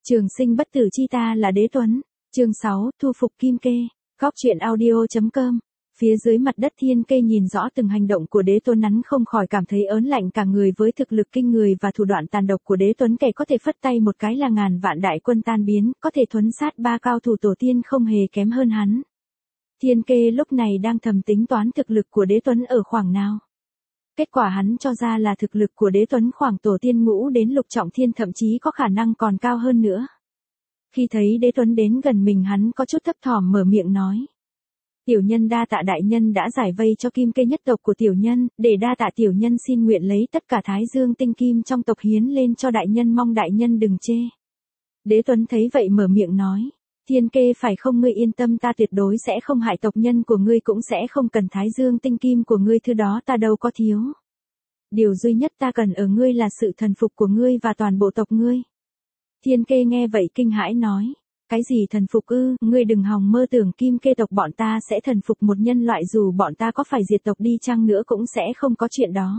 Trường sinh bất tử chi ta là Đế Tuấn. Chương 6, thu phục Kim Kê. Góc truyện audio.com. Phía dưới mặt đất Thiên Kê nhìn rõ từng hành động của Đế Tuấn, hắn không khỏi cảm thấy ớn lạnh cả người với thực lực kinh người và thủ đoạn tàn độc của Đế Tuấn. Kẻ có thể phất tay một cái là ngàn vạn đại quân tan biến, có thể thuấn sát ba cao thủ tổ tiên không hề kém hơn hắn. Thiên Kê lúc này đang thầm tính toán thực lực của Đế Tuấn ở khoảng nào. Kết quả hắn cho ra là thực lực của Đế Tuấn khoảng tổ tiên ngũ đến lục trọng thiên, thậm chí có khả năng còn cao hơn nữa. Khi thấy Đế Tuấn đến gần mình, hắn có chút thấp thỏm mở miệng nói. Tiểu nhân đa tạ đại nhân đã giải vây cho Kim Kê nhất tộc của tiểu nhân, để đa tạ tiểu nhân xin nguyện lấy tất cả Thái Dương tinh kim trong tộc hiến lên cho đại nhân, mong đại nhân đừng chê. Đế Tuấn thấy vậy mở miệng nói. Thiên Kê phải không, ngươi yên tâm, ta tuyệt đối sẽ không hại tộc nhân của ngươi, cũng sẽ không cần Thái Dương tinh kim của ngươi, thứ đó ta đâu có thiếu. Điều duy nhất ta cần ở ngươi là sự thần phục của ngươi và toàn bộ tộc ngươi. Thiên Kê nghe vậy kinh hãi nói. Cái gì thần phục ư? Ngươi đừng hòng mơ tưởng Kim Kê tộc bọn ta sẽ thần phục một nhân loại, dù bọn ta có phải diệt tộc đi chăng nữa cũng sẽ không có chuyện đó.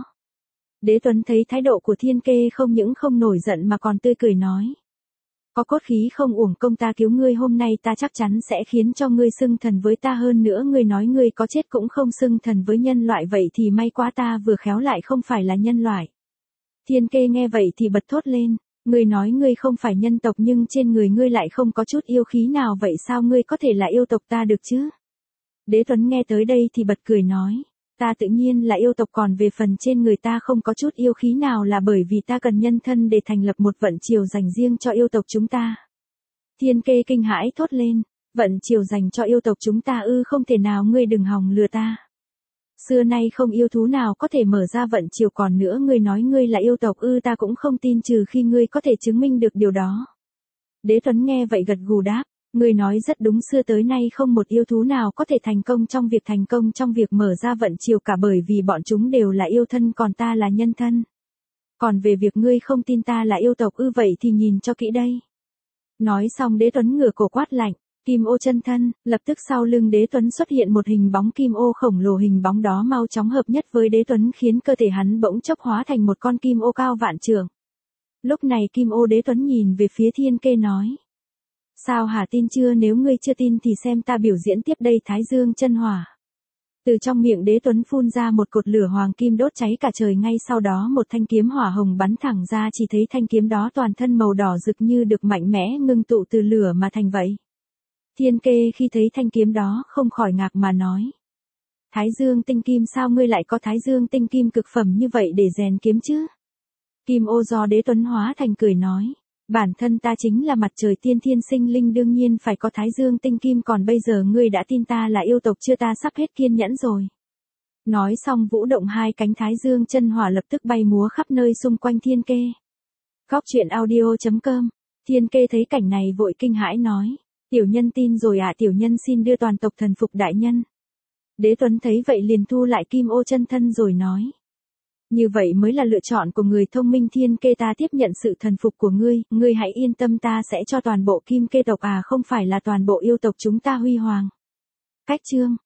Đế Tuấn thấy thái độ của Thiên Kê không những không nổi giận mà còn tươi cười nói. Có cốt khí không uổng công ta cứu ngươi, hôm nay ta chắc chắn sẽ khiến cho ngươi xưng thần với ta, hơn nữa ngươi nói ngươi có chết cũng không xưng thần với nhân loại, vậy thì may quá, ta vừa khéo lại không phải là nhân loại. Thiên Kê nghe vậy thì bật thốt lên. Ngươi nói ngươi không phải nhân tộc nhưng trên người ngươi lại không có chút yêu khí nào, vậy sao ngươi có thể là yêu tộc ta được chứ? Đế Tuấn nghe tới đây thì bật cười nói. Ta tự nhiên là yêu tộc, còn về phần trên người ta không có chút yêu khí nào là bởi vì ta cần nhân thân để thành lập một vận triều dành riêng cho yêu tộc chúng ta. Thiên Kê kinh hãi thốt lên. Vận triều dành cho yêu tộc chúng ta ư? Không thể nào, ngươi đừng hòng lừa ta. Xưa nay không yêu thú nào có thể mở ra vận triều, còn nữa ngươi nói ngươi là yêu tộc ư? Ta cũng không tin, trừ khi ngươi có thể chứng minh được điều đó. Đế Tuấn nghe vậy gật gù đáp. Ngươi nói rất đúng, xưa tới nay không một yêu thú nào có thể thành công trong việc mở ra vận triều cả, bởi vì bọn chúng đều là yêu thân, còn ta là nhân thân. Còn về việc ngươi không tin ta là yêu tộc ư, vậy thì nhìn cho kỹ đây. Nói xong Đế Tuấn ngửa cổ quát lạnh. Kim ô chân thân. Lập tức sau lưng Đế Tuấn xuất hiện một hình bóng kim ô khổng lồ, hình bóng đó mau chóng hợp nhất với Đế Tuấn khiến cơ thể hắn bỗng chốc hóa thành một con kim ô cao vạn trượng. Lúc này kim ô Đế Tuấn nhìn về phía Thiên Kê nói. Sao hả, tin chưa? Nếu ngươi chưa tin thì xem ta biểu diễn tiếp đây. Thái Dương chân hỏa. Từ trong miệng Đế Tuấn phun ra một cột lửa hoàng kim đốt cháy cả trời, ngay sau đó một thanh kiếm hỏa hồng bắn thẳng ra, chỉ thấy thanh kiếm đó toàn thân màu đỏ rực như được mạnh mẽ ngưng tụ từ lửa mà thành vậy. Thiên Kê khi thấy thanh kiếm đó không khỏi ngạc mà nói. Thái Dương tinh kim, sao ngươi lại có Thái Dương tinh kim cực phẩm như vậy để rèn kiếm chứ? Kim ô do Đế Tuấn hóa thành cười nói. Bản thân ta chính là mặt trời tiên thiên sinh linh, đương nhiên phải có Thái Dương tinh kim, còn bây giờ ngươi đã tin ta là yêu tộc chưa? Ta sắp hết kiên nhẫn rồi. Nói xong vũ động hai cánh Thái Dương chân hỏa lập tức bay múa khắp nơi xung quanh Thiên Kê. Góc truyện audio.com. Thiên Kê thấy cảnh này vội kinh hãi nói. Tiểu nhân tin rồi ạ, tiểu nhân xin đưa toàn tộc thần phục đại nhân. Đế Tuấn thấy vậy liền thu lại kim ô chân thân rồi nói. Như vậy mới là lựa chọn của người thông minh. Thiên Kê, ta tiếp nhận sự thần phục của ngươi, ngươi hãy yên tâm, ta sẽ cho toàn bộ Kim Kê tộc, không phải là toàn bộ yêu tộc chúng ta huy hoàng. Cách chương.